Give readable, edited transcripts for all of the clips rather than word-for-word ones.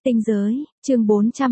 Tinh giới, chương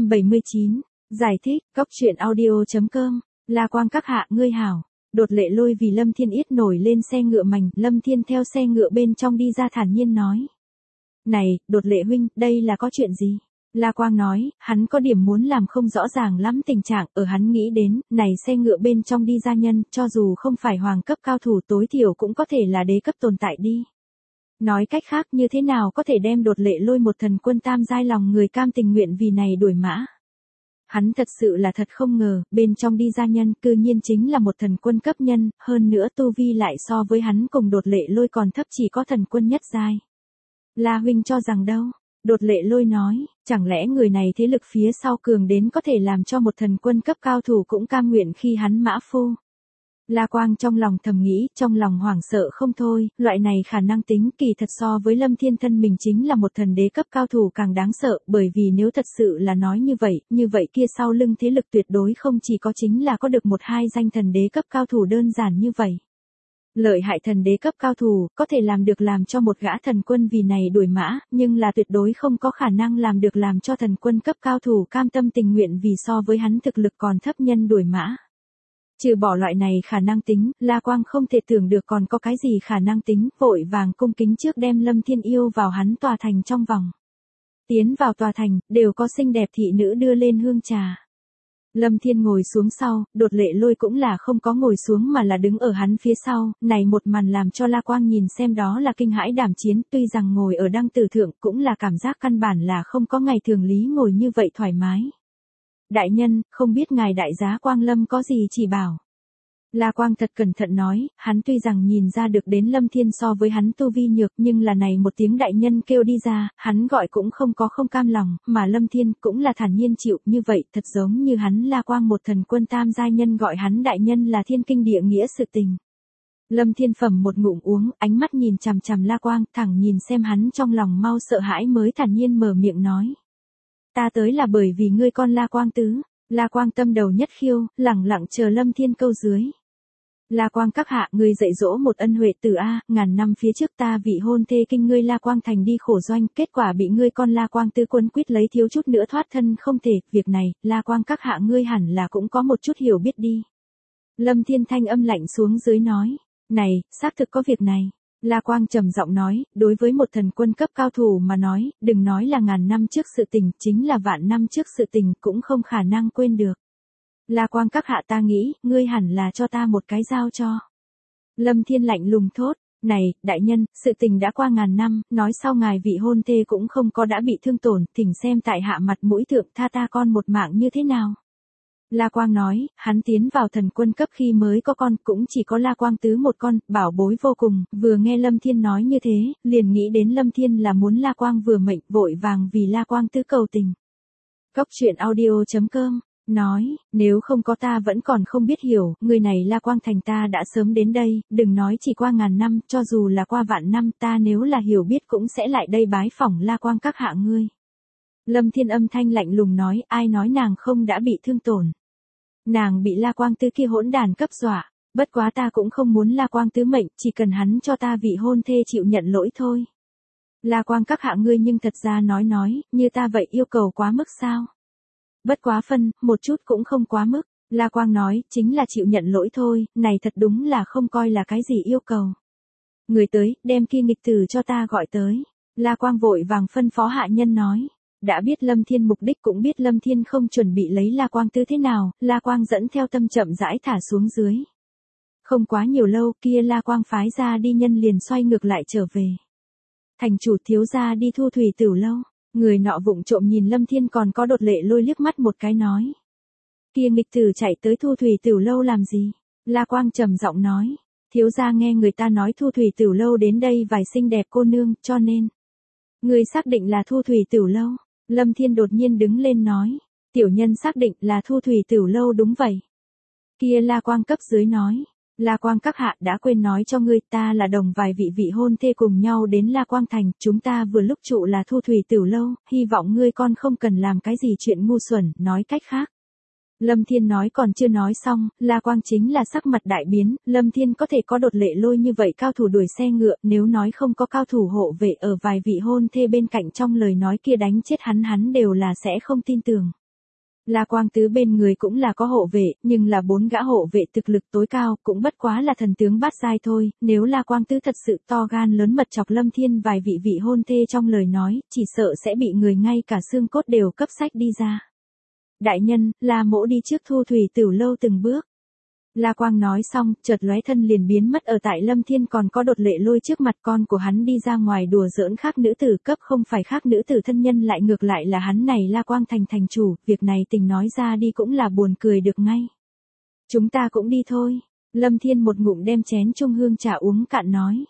479, giải thích, cốc truyện audio.com, La Quang các hạ ngươi hảo. Đột Lệ Lôi vì Lâm Thiên Yết nổi lên xe ngựa mảnh, Lâm Thiên theo xe ngựa bên trong đi ra thản nhiên nói. Này, Đột Lệ huynh, đây là có chuyện gì? La Quang nói, hắn có điểm muốn làm không rõ ràng lắm tình trạng, ở hắn nghĩ đến, này xe ngựa bên trong đi ra nhân, cho dù không phải hoàng cấp cao thủ tối thiểu cũng có thể là đế cấp tồn tại đi. Nói cách khác như thế nào có thể đem Đột Lệ Lôi một thần quân tam giai lòng người cam tình nguyện vì này đuổi mã. Hắn thật sự là thật không ngờ, bên trong đi ra nhân cư nhiên chính là một thần quân cấp nhân, hơn nữa tu vi lại so với hắn cùng Đột Lệ Lôi còn thấp chỉ có thần quân nhất giai. La huynh cho rằng đâu? Đột Lệ Lôi nói, chẳng lẽ người này thế lực phía sau cường đến có thể làm cho một thần quân cấp cao thủ cũng cam nguyện khi hắn mã phu. La Quang trong lòng thầm nghĩ, trong lòng hoảng sợ không thôi, loại này khả năng tính kỳ thật so với Lâm Thiên thân mình chính là một thần đế cấp cao thủ càng đáng sợ, bởi vì nếu thật sự là nói như vậy kia sau lưng thế lực tuyệt đối không chỉ có chính là có được một hai danh thần đế cấp cao thủ đơn giản như vậy. Lợi hại thần đế cấp cao thủ, có thể làm được làm cho một gã thần quân vì này đuổi mã, nhưng là tuyệt đối không có khả năng làm được làm cho thần quân cấp cao thủ cam tâm tình nguyện vì so với hắn thực lực còn thấp nhân đuổi mã. Trừ bỏ loại này khả năng tính, La Quang không thể tưởng được còn có cái gì khả năng tính, vội vàng cung kính trước đem Lâm Thiên yêu vào hắn tòa thành trong vòng. Tiến vào tòa thành, đều có xinh đẹp thị nữ đưa lên hương trà. Lâm Thiên ngồi xuống sau, Đột Lệ Lôi cũng là không có ngồi xuống mà là đứng ở hắn phía sau, này một màn làm cho La Quang nhìn xem đó là kinh hãi đảm chiến, tuy rằng ngồi ở đăng tử thượng cũng là cảm giác căn bản là không có ngày thường lý ngồi như vậy thoải mái. Đại nhân, không biết ngài đại giá Quang Lâm có gì chỉ bảo. La Quang thật cẩn thận nói, hắn tuy rằng nhìn ra được đến Lâm Thiên so với hắn tu vi nhược nhưng là này một tiếng đại nhân kêu đi ra, hắn gọi cũng không có không cam lòng, mà Lâm Thiên cũng là thản nhiên chịu như vậy, thật giống như hắn La Quang một thần quân tam giai nhân gọi hắn đại nhân là thiên kinh địa nghĩa sự tình. Lâm Thiên phẩm một ngụm uống, ánh mắt nhìn chằm chằm La Quang, thẳng nhìn xem hắn trong lòng mau sợ hãi mới thản nhiên mở miệng nói. Ta tới là bởi vì ngươi con La Quang tứ. La Quang tâm đầu nhất khiêu, lẳng lặng chờ Lâm Thiên câu dưới. La Quang các hạ, ngươi dạy dỗ một ân huệ tử a, ngàn năm phía trước ta vị hôn thê kinh ngươi La Quang thành đi khổ doanh, kết quả bị ngươi con La Quang tứ quân quyết lấy thiếu chút nữa thoát thân không thể, việc này, La Quang các hạ ngươi hẳn là cũng có một chút hiểu biết đi. Lâm Thiên thanh âm lạnh xuống dưới nói, này, xác thực có việc này. La Quang trầm giọng nói, đối với một thần quân cấp cao thủ mà nói, đừng nói là ngàn năm trước sự tình, chính là vạn năm trước sự tình cũng không khả năng quên được. La Quang các hạ ta nghĩ, ngươi hẳn là cho ta một cái giao cho. Lâm Thiên lạnh lùng thốt, này, đại nhân, sự tình đã qua ngàn năm, nói sau ngài vị hôn thê cũng không có đã bị thương tổn, thỉnh xem tại hạ mặt mũi thượng tha ta con một mạng như thế nào. La Quang nói, hắn tiến vào thần quân cấp khi mới có con, cũng chỉ có La Quang tứ một con, bảo bối vô cùng, vừa nghe Lâm Thiên nói như thế, liền nghĩ đến Lâm Thiên là muốn La Quang vừa mệnh, vội vàng vì La Quang tứ cầu tình. Cốc truyện audio.com, nói, nếu không có ta vẫn còn không biết hiểu, người này La Quang thành ta đã sớm đến đây, đừng nói chỉ qua ngàn năm, cho dù là qua vạn năm ta nếu là hiểu biết cũng sẽ lại đây bái phỏng La Quang các hạ ngươi. Lâm Thiên âm thanh lạnh lùng nói, ai nói nàng không đã bị thương tổn. Nàng bị La Quang tứ kia hỗn đàn cấp dọa, bất quá ta cũng không muốn La Quang tứ mệnh, chỉ cần hắn cho ta vị hôn thê chịu nhận lỗi thôi. La Quang các hạ ngươi nhưng thật ra nói, như ta vậy yêu cầu quá mức sao? Bất quá phân, một chút cũng không quá mức, La Quang nói, chính là chịu nhận lỗi thôi, này thật đúng là không coi là cái gì yêu cầu. Người tới, đem kia nghịch tử cho ta gọi tới. La Quang vội vàng phân phó hạ nhân nói. Đã biết Lâm Thiên mục đích cũng biết Lâm Thiên không chuẩn bị lấy La Quang tứ thế nào, La Quang dẫn theo tâm chậm rãi thả xuống dưới. Không quá nhiều lâu kia La Quang phái ra đi nhân liền xoay ngược lại trở về. Thành chủ thiếu gia đi Thu Thủy Tửu lâu, người nọ vụng trộm nhìn Lâm Thiên còn có Đột Lệ Lôi liếc mắt một cái nói. Kia nghịch tử chạy tới Thu Thủy Tửu lâu làm gì? La Quang trầm giọng nói, thiếu gia nghe người ta nói Thu Thủy Tửu lâu đến đây vài xinh đẹp cô nương, cho nên. Người xác định là Thu Thủy Tửu lâu. Lâm Thiên đột nhiên đứng lên nói, tiểu nhân xác định là Thu Thủy Tửu lâu đúng vậy. Kia La Quang cấp dưới nói, La Quang các hạ đã quên nói cho ngươi ta là đồng vài vị hôn thê cùng nhau đến La Quang thành, chúng ta vừa lúc trụ là Thu Thủy Tửu lâu, hy vọng ngươi con không cần làm cái gì chuyện ngu xuẩn, nói cách khác. Lâm Thiên nói còn chưa nói xong, La Quang chính là sắc mặt đại biến, Lâm Thiên có thể có đột lệ lôi như vậy cao thủ đuổi xe ngựa, nếu nói không có cao thủ hộ vệ ở vài vị hôn thê bên cạnh trong lời nói kia đánh chết hắn đều là sẽ không tin tưởng. La Quang Tứ bên người cũng là có hộ vệ, nhưng là 4 gã hộ vệ thực lực tối cao, cũng bất quá là thần tướng bát giai thôi, nếu La Quang Tứ thật sự to gan lớn mật chọc Lâm Thiên vài vị hôn thê trong lời nói, chỉ sợ sẽ bị người ngay cả xương cốt đều cấp sách đi ra. Đại nhân, La mỗ đi trước Thu Thủy Tửu lâu từng bước. La Quang nói xong, chợt lóe thân liền biến mất ở tại Lâm Thiên còn có đột lệ lôi trước mặt con của hắn đi ra ngoài đùa giỡn khác nữ tử cấp không phải khác nữ tử thân nhân lại ngược lại là hắn này La Quang thành chủ, việc này tình nói ra đi cũng là buồn cười được ngay. Chúng ta cũng đi thôi. Lâm Thiên một ngụm đem chén trung hương trà uống cạn nói.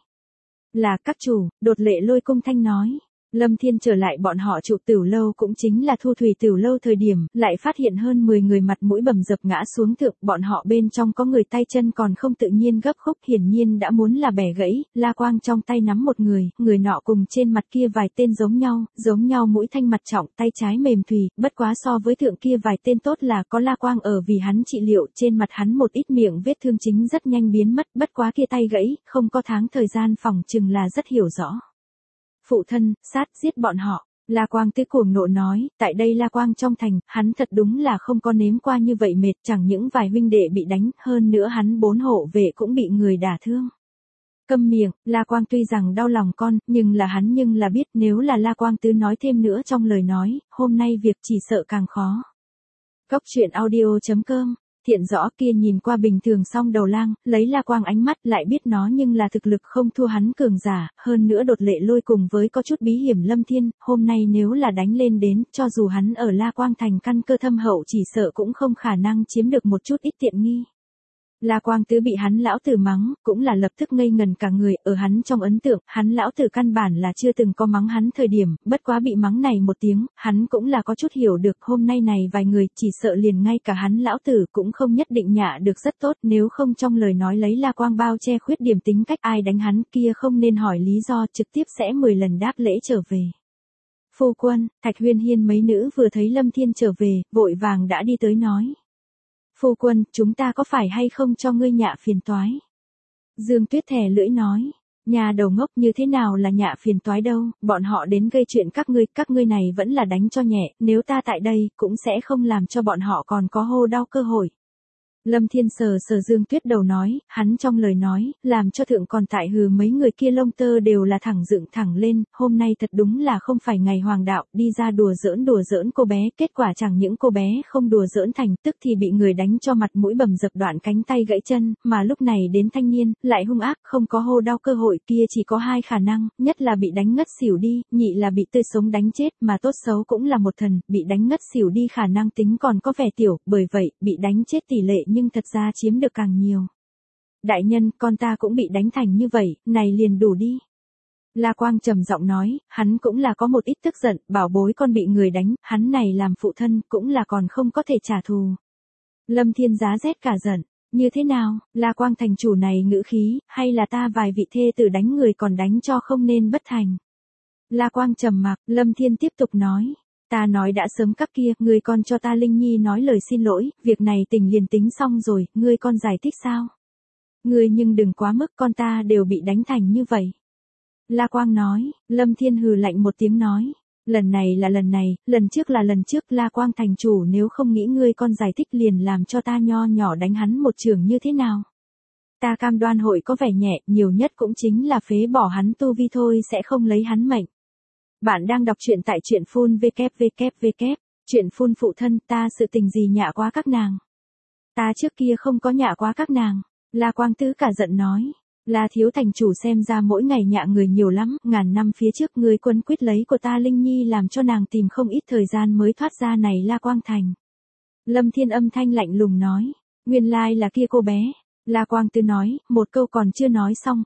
Là các chủ, đột lệ lôi cung thanh nói. Lâm Thiên trở lại bọn họ trụ Tửu lâu cũng chính là Thu Thủy Tửu lâu thời điểm, lại phát hiện hơn 10 người mặt mũi bầm dập ngã xuống thượng, bọn họ bên trong có người tay chân còn không tự nhiên gấp khúc, hiển nhiên đã muốn là bẻ gãy, La Quang trong tay nắm một người nọ cùng trên mặt kia vài tên giống nhau mũi thanh mặt trọng, tay trái mềm thùy, bất quá so với thượng kia vài tên tốt là có La Quang ở vì hắn trị liệu, trên mặt hắn một ít miệng vết thương chính rất nhanh biến mất, bất quá kia tay gãy, không có tháng thời gian phòng chừng là rất hiểu rõ. Phụ thân, sát giết bọn họ. La Quang Tứ cuồng nộ nói, tại đây La Quang trong thành, hắn thật đúng là không có nếm qua như vậy mệt, chẳng những vài huynh đệ bị đánh, hơn nữa hắn 4 hộ vệ cũng bị người đả thương. Câm miệng, La Quang tuy rằng đau lòng con, nhưng là biết nếu là La Quang Tứ nói thêm nữa trong lời nói, hôm nay việc chỉ sợ càng khó. Cốc truyện audio.com Thiện rõ kia nhìn qua bình thường song đầu lang, lấy La Quang ánh mắt lại biết nó nhưng là thực lực không thua hắn cường giả, hơn nữa đột lệ lôi cùng với có chút bí hiểm Lâm Thiên, hôm nay nếu là đánh lên đến, cho dù hắn ở La Quang thành căn cơ thâm hậu chỉ sợ cũng không khả năng chiếm được một chút ít tiện nghi. La Quang Tứ bị hắn lão tử mắng, cũng là lập tức ngây ngần cả người, ở hắn trong ấn tượng, hắn lão tử căn bản là chưa từng có mắng hắn thời điểm, bất quá bị mắng này một tiếng, hắn cũng là có chút hiểu được hôm nay này vài người, chỉ sợ liền ngay cả hắn lão tử cũng không nhất định nhạ được rất tốt, nếu không trong lời nói lấy La Quang bao che khuyết điểm tính cách ai đánh hắn kia không nên hỏi lý do trực tiếp sẽ 10 lần đáp lễ trở về. Phu quân, Thạch Huyên Hiên mấy nữ vừa thấy Lâm Thiên trở về, vội vàng đã đi tới nói. Phu quân, chúng ta có phải hay không cho ngươi nhạ phiền toái? Dương Tuyết thè lưỡi nói, nhà đầu ngốc như thế nào là nhạ phiền toái đâu, bọn họ đến gây chuyện các ngươi này vẫn là đánh cho nhẹ, nếu ta tại đây, cũng sẽ không làm cho bọn họ còn có hô đau cơ hội. Lâm Thiên sờ Dương Tuyết đầu nói, hắn trong lời nói, làm cho thượng còn tại hừ mấy người kia lông tơ đều là thẳng dựng thẳng lên, hôm nay thật đúng là không phải ngày hoàng đạo, đi ra đùa giỡn cô bé, kết quả chẳng những cô bé không đùa giỡn thành, tức thì bị người đánh cho mặt mũi bầm dập đoạn cánh tay gãy chân, mà lúc này đến thanh niên, lại hung ác, không có hô đau cơ hội kia chỉ có 2 khả năng, nhất là bị đánh ngất xỉu đi, nhị là bị tươi sống đánh chết, mà tốt xấu cũng là một thần, bị đánh ngất xỉu đi khả năng tính còn có vẻ tiểu, bởi vậy, bị đánh chết tỷ lệ nhưng thật ra chiếm được càng nhiều. Đại nhân, con ta cũng bị đánh thành như vậy, này liền đủ đi. La Quang trầm giọng nói, hắn cũng là có một ít tức giận, bảo bối con bị người đánh, hắn này làm phụ thân, cũng là còn không có thể trả thù. Lâm Thiên giá rét cả giận, như thế nào, La Quang thành chủ này ngữ khí, hay là ta vài vị thê tử đánh người còn đánh cho không nên bất thành. La Quang trầm mặc, Lâm Thiên tiếp tục nói. Ta nói đã sớm các kia, ngươi còn cho ta Linh Nhi nói lời xin lỗi, việc này tình liền tính xong rồi, ngươi còn giải thích sao? Ngươi nhưng đừng quá mức, con ta đều bị đánh thành như vậy. La Quang nói, Lâm Thiên hừ lạnh một tiếng nói, lần này là lần này, lần trước là lần trước, La Quang thành chủ nếu không nghĩ ngươi con giải thích liền làm cho ta nho nhỏ đánh hắn một trường như thế nào? Ta cam đoan hội có vẻ nhẹ, nhiều nhất cũng chính là phế bỏ hắn tu vi thôi sẽ không lấy hắn mệnh. Bạn đang đọc truyện tại truyện phun www. Truyện phun phụ thân, ta sự tình gì nhạ quá các nàng. Ta trước kia không có nhạ quá các nàng. La Quang Tứ cả giận nói. La thiếu thành chủ xem ra mỗi ngày nhạ người nhiều lắm, ngàn năm phía trước ngươi quân quyết lấy của ta Linh Nhi làm cho nàng tìm không ít thời gian mới thoát ra này La Quang thành. Lâm Thiên âm thanh lạnh lùng nói. Nguyên lai là kia cô bé. La Quang Tứ nói, một câu còn chưa nói xong,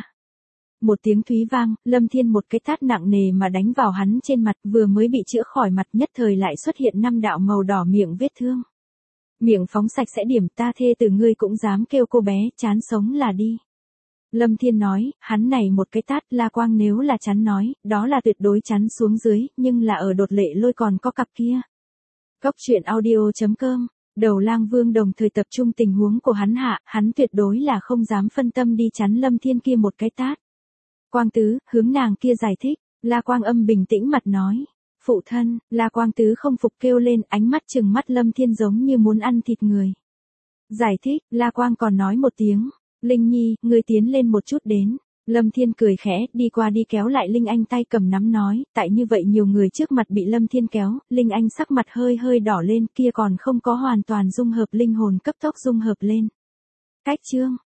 một tiếng thúy vang, Lâm Thiên một cái tát nặng nề mà đánh vào hắn trên mặt, vừa mới bị chữa khỏi mặt nhất thời lại xuất hiện 5 đạo màu đỏ miệng vết thương. Miệng phóng sạch sẽ điểm, ta thê từ ngươi cũng dám kêu cô bé, chán sống là đi. Lâm Thiên nói, hắn này một cái tát, La Quang nếu là chán nói, đó là tuyệt đối chán xuống dưới, nhưng là ở đột lệ lôi còn có cặp kia. Cốc truyện audio.com Đầu Lang Vương đồng thời tập trung tình huống của hắn hạ, hắn tuyệt đối là không dám phân tâm đi chắn Lâm Thiên kia một cái tát. Quang Tứ, hướng nàng kia giải thích, La Quang Âm bình tĩnh mặt nói. Phụ thân, La Quang Tứ không phục kêu lên, ánh mắt trừng mắt Lâm Thiên giống như muốn ăn thịt người. Giải thích, La Quang còn nói một tiếng, Linh Nhi, ngươi tiến lên một chút đến. Lâm Thiên cười khẽ, đi qua đi kéo lại Linh Anh tay cầm nắm nói, tại như vậy nhiều người trước mặt bị Lâm Thiên kéo, Linh Anh sắc mặt hơi hơi đỏ lên, kia còn không có hoàn toàn dung hợp linh hồn cấp tốc dung hợp lên. Cách chương